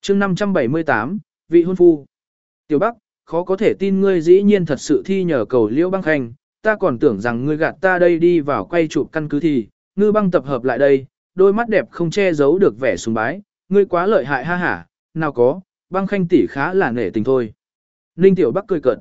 chương 578, vị hôn phu. Tiểu Bắc, khó có thể tin ngươi dĩ nhiên thật sự thi nhờ cầu Liễu Băng Khanh, ta còn tưởng rằng ngươi gạt ta đây đi vào quay chụp căn cứ thì, Ngư Băng tập hợp lại đây, đôi mắt đẹp không che giấu được vẻ sùng bái, ngươi quá lợi hại ha hả, nào có, Băng Khanh tỷ khá là nể tình thôi. Ninh Tiểu Bắc cười cợt.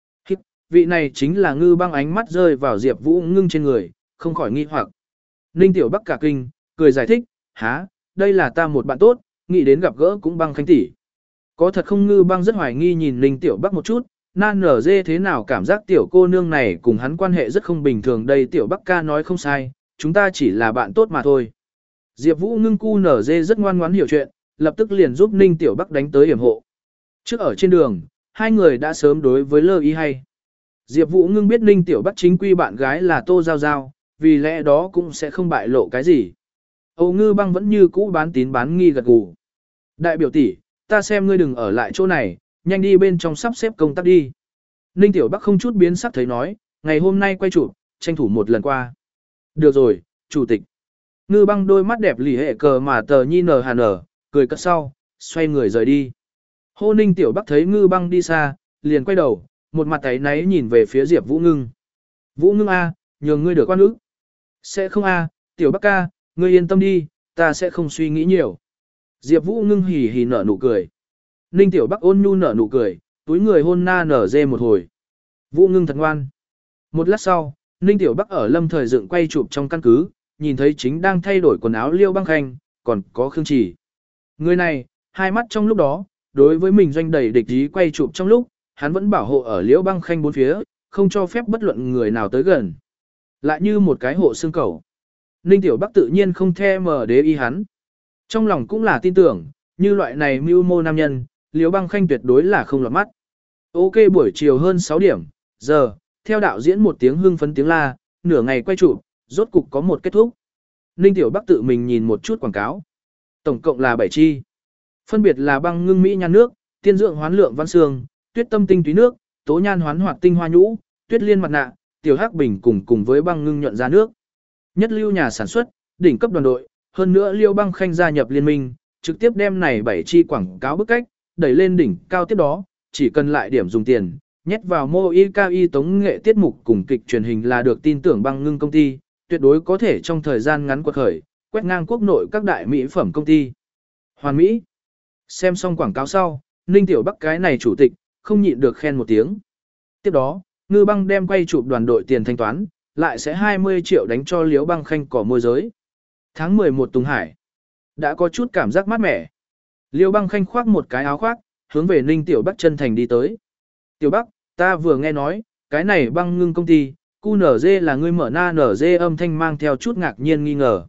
Vị này chính là Ngư Băng, ánh mắt rơi vào Diệp Vũ Ngưng trên người, không khỏi nghi hoặc. Ninh Tiểu Bắc cả kinh, cười giải thích, há, đây là ta một bạn tốt, nghĩ đến gặp gỡ cũng Băng Khanh tỷ. Có thật không? Ngư Băng rất hoài nghi nhìn Ninh Tiểu Bắc một chút, nan nở dê thế nào cảm giác tiểu cô nương này cùng hắn quan hệ rất không bình thường đây. Tiểu Bắc ca nói không sai, chúng ta chỉ là bạn tốt mà thôi. Diệp Vũ Ngưng cu nở dê rất ngoan ngoãn hiểu chuyện, lập tức liền giúp Ninh Tiểu Bắc đánh tới yểm hộ. Trước ở trên đường, hai người đã sớm đối với lơ ý hay. Diệp Vũ Ngưng biết Ninh Tiểu Bắc chính quy bạn gái là Tô Giao Giao, vì lẽ đó cũng sẽ không bại lộ cái gì. Âu Ngư Băng vẫn như cũ bán tín bán nghi gật gù. Đại biểu tỷ, ta xem ngươi đừng ở lại chỗ này, nhanh đi bên trong sắp xếp công tác đi. Ninh Tiểu Bắc không chút biến sắc thấy nói, ngày hôm nay quay chụp, tranh thủ một lần qua. Được rồi, chủ tịch. Ngư Băng đôi mắt đẹp lì hệ cờ mà tờ nhi nở hà nở, cười cất sau, xoay người rời đi. Hô Ninh Tiểu Bắc thấy Ngư Băng đi xa, liền quay đầu, một mặt áy náy nhìn về phía Diệp Vũ Ngưng. Vũ Ngưng a, nhường ngươi được quan ức. Sẽ không a, Tiểu Bắc ca, ngươi yên tâm đi, ta sẽ không suy nghĩ nhiều. Diệp Vũ Ngưng hì hì nở nụ cười. Ninh Tiểu Bắc ôn nhu nở nụ cười, túi người hôn na nở dê một hồi. Vũ Ngưng thật ngoan. Một lát sau, Ninh Tiểu Bắc ở Lâm Thời dựng quay chụp trong căn cứ, nhìn thấy chính đang thay đổi quần áo Liêu Băng Khanh, còn có Khương Chỉ. Người này, hai mắt trong lúc đó, đối với mình doanh đầy địch ý quay chụp trong lúc, hắn vẫn bảo hộ ở Liễu Băng Khanh bốn phía, không cho phép bất luận người nào tới gần. Lại như một cái hộ xương cầu. Ninh Tiểu Bắc tự nhiên không thèm để ý hắn. Trong lòng cũng là tin tưởng, như loại này mưu mô nam nhân, Liễu Băng Khanh tuyệt đối là không lọt mắt. Ok, buổi chiều hơn 6 điểm, giờ, theo đạo diễn một tiếng hưng phấn tiếng la, nửa ngày quay chụp, rốt cục có một kết thúc. Ninh Tiểu Bắc tự mình nhìn một chút quảng cáo. Tổng cộng là 7 chi. Phân biệt là băng ngưng mỹ nhan nước, tiên dưỡng hoán lượng văn xương, tuyết tâm tinh túy nước, tố nhan hoán hoạt tinh hoa nhũ, tuyết liên mặt nạ, tiểu hắc bình cùng với băng ngưng nhuận ra nước. Nhất lưu nhà sản xuất, đỉnh cấp đoàn đội, hơn nữa Liêu Băng Khanh gia nhập liên minh, trực tiếp đem này 7 chi quảng cáo bức cách, đẩy lên đỉnh cao tiếp đó, chỉ cần lại điểm dùng tiền, nhét vào mô y tống nghệ tiết mục cùng kịch truyền hình là được. Tin tưởng băng ngưng công ty, tuyệt đối có thể trong thời gian ngắn quật khởi, quét ngang quốc nội các đại mỹ phẩm công ty. Hoàn Mỹ. Xem xong quảng cáo sau, Ninh Tiểu Bắc cái này chủ tịch, không nhịn được khen một tiếng. Tiếp đó, Ngư Băng đem quay chụp đoàn đội tiền thanh toán, lại sẽ 20 triệu đánh cho Liễu Băng Khanh cỏ môi giới. Tháng 11 Tùng Hải. Đã có chút cảm giác mát mẻ. Liễu Băng Khanh khoác một cái áo khoác, hướng về Ninh Tiểu Bắc chân thành đi tới. Tiểu Bắc, ta vừa nghe nói, cái này băng ngưng công ty, QNZ là ngươi mở na NG, âm thanh mang theo chút ngạc nhiên nghi ngờ.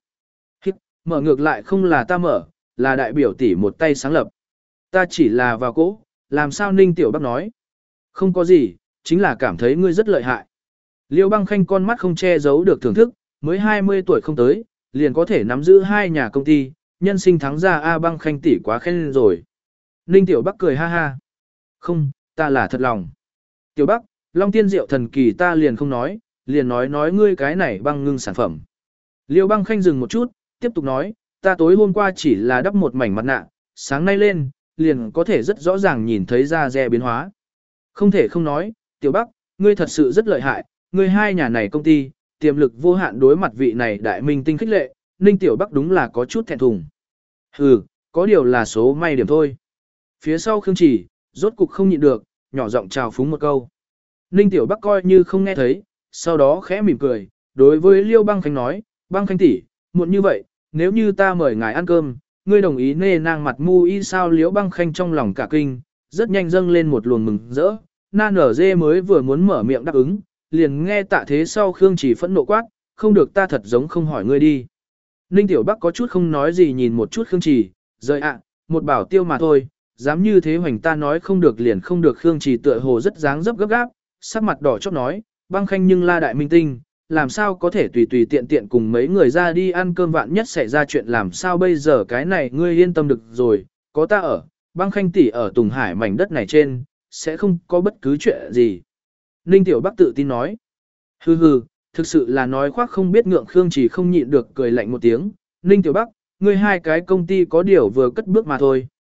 Mở ngược lại không là ta mở, là đại biểu tỷ một tay sáng lập. Ta chỉ là vào cỗ, làm sao? Ninh Tiểu Bắc nói. Không có gì, chính là cảm thấy ngươi rất lợi hại. Liêu Băng Khanh con mắt không che giấu được thưởng thức, mới 20 tuổi không tới, liền có thể nắm giữ hai nhà công ty, nhân sinh thắng ra A. Băng Khanh tỷ quá khen rồi. Ninh Tiểu Bắc cười ha ha. Không, ta là thật lòng. Tiểu Bắc, Long Tiên Diệu thần kỳ ta liền không nói, liền nói ngươi cái này băng ngưng sản phẩm. Liêu Băng Khanh dừng một chút, tiếp tục nói, ta tối hôm qua chỉ là đắp một mảnh mặt nạ, sáng nay lên, liền có thể rất rõ ràng nhìn thấy da dẻ biến hóa. Không thể không nói, Tiểu Bắc, ngươi thật sự rất lợi hại, ngươi hai nhà này công ty, tiềm lực vô hạn. Đối mặt vị này đại minh tinh khích lệ, Ninh Tiểu Bắc đúng là có chút thẹn thùng. Hừ, có điều là số may điểm thôi. Phía sau Khương Chỉ, rốt cục không nhịn được, nhỏ giọng chào phúng một câu. Ninh Tiểu Bắc coi như không nghe thấy, sau đó khẽ mỉm cười, đối với Liêu Băng Khanh nói, Băng Khanh tỷ, muộn như vậy, nếu như ta mời ngài ăn cơm, ngươi đồng ý nê nang mặt mu y sao? Liễu Băng Khanh trong lòng cả kinh, rất nhanh dâng lên một luồng mừng rỡ. Na nở dê mới vừa muốn mở miệng đáp ứng, liền nghe Tạ Thế sau Khương Chỉ phẫn nộ quát, không được, ta thật giống không hỏi ngươi đi. Ninh Tiểu Bắc có chút không nói gì nhìn một chút Khương Chỉ, rời ạ, một bảo tiêu mà thôi, dám như thế hoành ta nói không được liền không được. Khương Chỉ tựa hồ rất dáng dấp gấp gáp, sắc mặt đỏ chót nói, Băng Khanh nhưng la đại minh tinh, làm sao có thể tùy tùy tiện tiện cùng mấy người ra đi ăn cơm, vạn nhất xảy ra chuyện làm sao bây giờ? Cái này ngươi yên tâm được rồi, có ta ở, Băng Khanh tỷ ở Tùng Hải mảnh đất này trên, sẽ không có bất cứ chuyện gì. Ninh Tiểu Bắc tự tin nói. Hừ hừ, thực sự là nói khoác không biết ngượng. Khương Chỉ không nhịn được cười lạnh một tiếng. Ninh Tiểu Bắc, ngươi hai cái công ty có điều vừa cất bước mà thôi,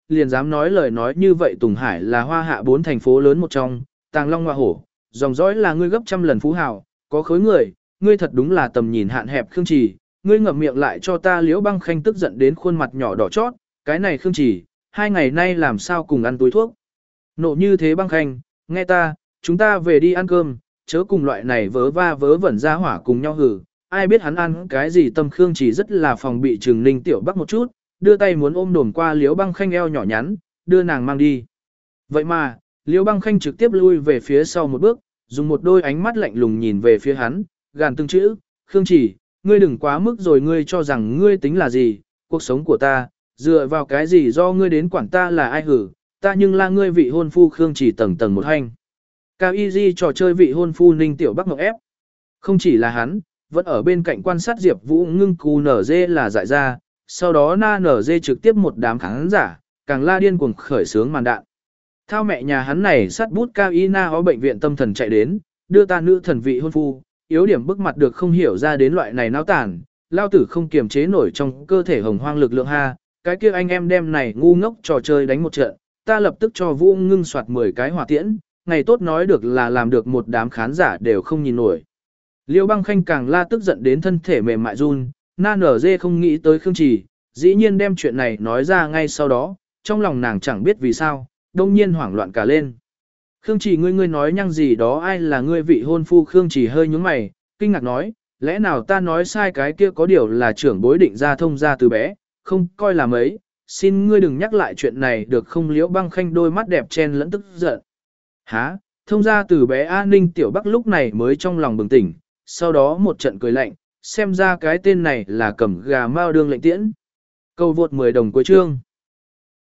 liền dám nói lời nói như vậy. Tùng Hải là Hoa Hạ 4 thành phố lớn một trong, Tàng Long Hoa Hổ, dòng dõi là ngươi gấp trăm lần phú hào, có khối người, ngươi thật đúng là tầm nhìn hạn hẹp Khương Trì, ngươi ngậm miệng lại cho ta. Liễu Băng Khanh tức giận đến khuôn mặt nhỏ đỏ chót, cái này Khương Trì, 2 ngày nay làm sao cùng ăn túi thuốc. Nộ như thế Băng Khanh, nghe ta, chúng ta về đi ăn cơm, chớ cùng loại này vớ va vớ vẩn ra hỏa cùng nhau hử. Ai biết hắn ăn cái gì. Tâm Khương Trì rất là phòng bị Trừng Ninh Tiểu Bắc một chút, đưa tay muốn ôm đồm qua Liễu Băng Khanh eo nhỏ nhắn, đưa nàng mang đi. Vậy mà, Liễu Băng Khanh trực tiếp lui về phía sau một bước, dùng một đôi ánh mắt lạnh lùng nhìn về phía hắn, gàn từng chữ, Khương Trì, ngươi đừng quá mức rồi. Ngươi cho rằng ngươi tính là gì, cuộc sống của ta, dựa vào cái gì do ngươi đến quản ta là ai hử, ta nhưng là ngươi vị hôn phu. Khương Trì tầng tầng một hành. Cao Y Di trò chơi vị hôn phu Ninh Tiểu Bắc ngọc ép. Không chỉ là hắn, vẫn ở bên cạnh quan sát Diệp Vũ ngưng cù nở dê là dại ra, sau đó na nở dê trực tiếp một đám khán giả, càng la điên cuồng khởi sướng màn đạn. Thao mẹ nhà hắn này sát bút Cao Y na ở bệnh viện tâm thần chạy đến, đưa ta nữ thần vị hôn phu, yếu điểm bức mặt được không hiểu ra đến loại này náo tản, lao tử không kiềm chế nổi trong cơ thể hồng hoang lực lượng ha, cái kia anh em đem này ngu ngốc trò chơi đánh một trận, ta lập tức cho Vũ ngưng soạt 10 cái hỏa tiễn, ngày tốt nói được là làm được một đám khán giả đều không nhìn nổi. Liễu Băng Khanh càng la tức giận đến thân thể mềm mại run, na nở dê không nghĩ tới Khương Trì, dĩ nhiên đem chuyện này nói ra ngay sau đó, trong lòng nàng chẳng biết vì sao, đông nhiên hoảng loạn cả lên. Khương Trì ngươi nói nhăng gì đó, ai là ngươi vị hôn phu? Khương Trì hơi nhướng mày, kinh ngạc nói, lẽ nào ta nói sai? Cái kia có điều là trưởng bối định ra thông ra từ bé, không coi là mấy, xin ngươi đừng nhắc lại chuyện này được không? Liễu Băng Khanh đôi mắt đẹp chen lẫn tức giận. Hả? Thông ra từ bé? An Ninh Tiểu Bắc lúc này mới trong lòng bừng tỉnh, sau đó một trận cười lạnh, xem ra cái tên này là cầm gà mao đương lệnh tiễn. Câu vượt 10 đồng cuối chương.